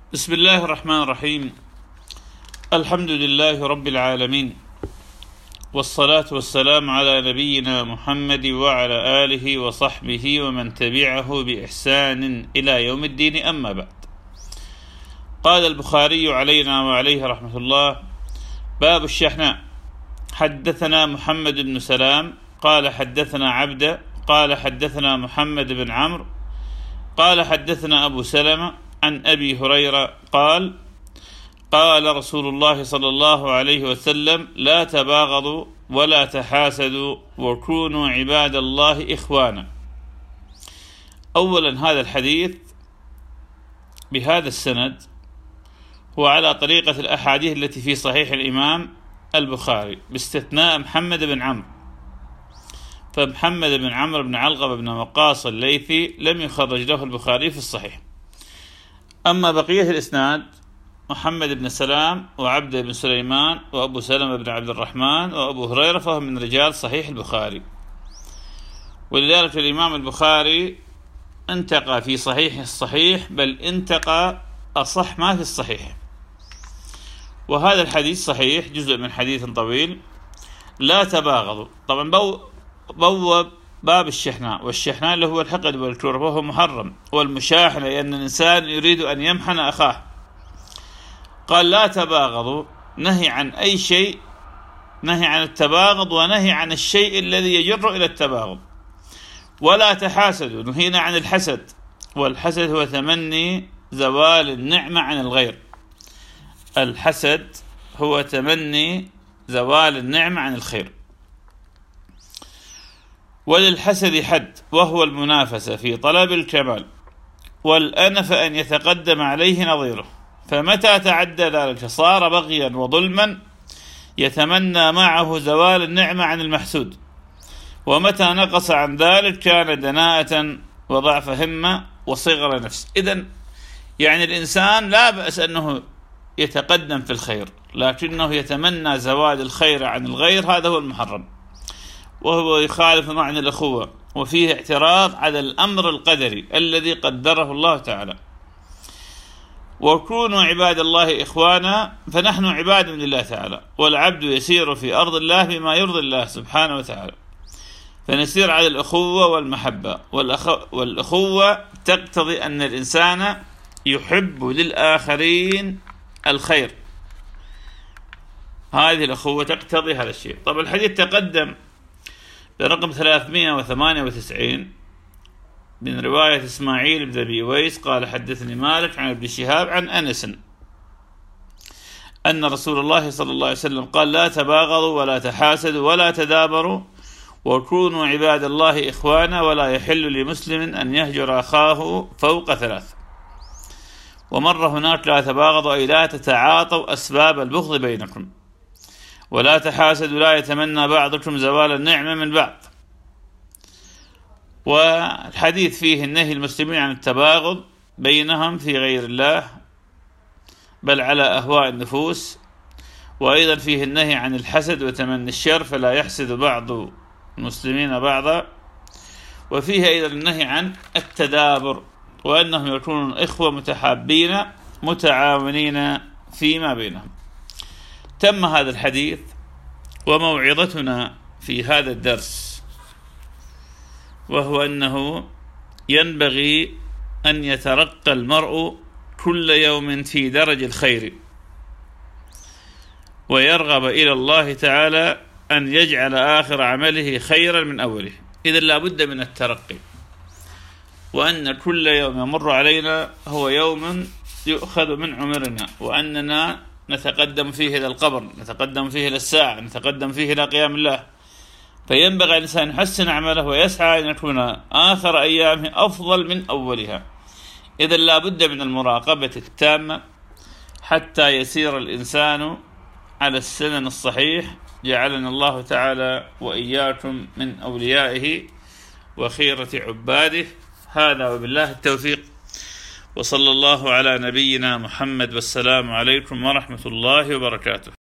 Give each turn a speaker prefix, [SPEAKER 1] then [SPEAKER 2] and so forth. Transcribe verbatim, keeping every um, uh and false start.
[SPEAKER 1] بسم الله الرحمن الرحيم. الحمد لله رب العالمين، والصلاة والسلام على نبينا محمد وعلى آله وصحبه ومن تبعه بإحسان إلى يوم الدين، أما بعد. قال البخاري علينا وعليه رحمة الله: باب الشحناء. حدثنا محمد بن سلام قال حدثنا عبده قال حدثنا محمد بن عمرو قال حدثنا أبو سلمة عن أبي هريرة قال: قال رسول الله صلى الله عليه وسلم: لا تباغضوا ولا تحاسدوا وكونوا عباد الله إخوانا. أولا، هذا الحديث بهذا السند هو على طريقة الأحاديث التي في صحيح الإمام البخاري باستثناء محمد بن عمرو، فمحمد بن عمرو بن علقمة بن وقاص الليثي لم يخرج له البخاري في الصحيح. أما بقية الإسناد محمد بن سلام وعبد بن سليمان وأبو سلمة بن عبد الرحمن وأبو هريرة فهم من رجال صحيح البخاري، ولذلك الإمام البخاري انتقى في صحيح الصحيح، بل انتقى أصح ما في الصحيح. وهذا الحديث صحيح، جزء من حديث طويل: لا تباغضوا. طبعا بو بوب باب الشحناء، والشحناء اللي هو الحقد والكره، وهو محرم، والمشاحنة لأن الإنسان يريد أن يمحن أخاه. قال: لا تباغضوا، نهي عن أي شيء، نهي عن التباغض ونهي عن الشيء الذي يجر إلى التباغض. ولا تحاسدوا، نهينا عن الحسد، والحسد هو تمني زوال النعمة عن الغير. الحسد هو تمني زوال النعمة عن الخير. وللحسد حد، وهو المنافسة في طلب الكمال، والأنف أن يتقدم عليه نظيره، فمتى تعدى ذلك صار بغيا وظلما، يتمنى معه زوال النعمة عن المحسود، ومتى نقص عن ذلك كان دناءة وضعف همة وصغر نفس. إذن يعني الإنسان لا بأس أنه يتقدم في الخير، لكنه يتمنى زوال الخير عن الغير، هذا هو المحرم، وهو يخالف معنى الأخوة، وفيه اعتراض على الأمر القدري الذي قدره الله تعالى. وكونوا عباد الله إخوانا، فنحن عباد لله تعالى، والعبد يسير في أرض الله بما يرضي الله سبحانه وتعالى، فنسير على الأخوة والمحبة. والأخوة تقتضي أن الإنسان يحب للآخرين الخير، هذه الأخوة تقتضي هذا الشيء. طب الحديث تقدم برقم ثلاثمائة وثمانية وتسعين من رواية إسماعيل بن أبي ويس قال: حدثني مالك عن ابن شهاب عن أنس أن رسول الله صلى الله عليه وسلم قال: لا تباغضوا ولا تحاسدوا ولا تدابروا وكونوا عباد الله إخوانا، ولا يحل لمسلم أن يهجر أخاه فوق ثلاث. ومر هناك: لا تباغضوا أي لا تتعاطوا أسباب البغض بينكم، ولا تحاسدوا لا يتمنى بعضكم زوال النعمة من بعض. والحديث فيه النهي المسلمين عن التباغض بينهم في غير الله، بل على أهواء النفوس، وأيضا فيه النهي عن الحسد وتمني الشر، فلا يحسد بعض المسلمين بعضا. وفيه أيضا النهي عن التدابر، وأنهم يكونون إخوة متحابين متعاونين فيما بينهم. تم هذا الحديث، وموعظتنا في هذا الدرس وهو أنه ينبغي أن يترقى المرء كل يوم في درج الخير، ويرغب إلى الله تعالى أن يجعل آخر عمله خيرا من أوله. إذن لا بد من الترقي، وأن كل يوم يمر علينا هو يوم يؤخذ من عمرنا، وأننا نتقدم فيه إلى القبر، نتقدم فيه إلى الساعة، نتقدم فيه إلى قيام الله. فينبغي الإنسان يحسن عمله ويسعى أن يكون آخر أيامه أفضل من أولها. إذا لا بد من المراقبة التامة حتى يسير الإنسان على السنن الصحيح. جعلنا الله تعالى وإياكم من أوليائه وخيرة عباده. هذا وبالله التوفيق، وصلى الله على نبينا محمد، والسلام عليكم ورحمة الله وبركاته.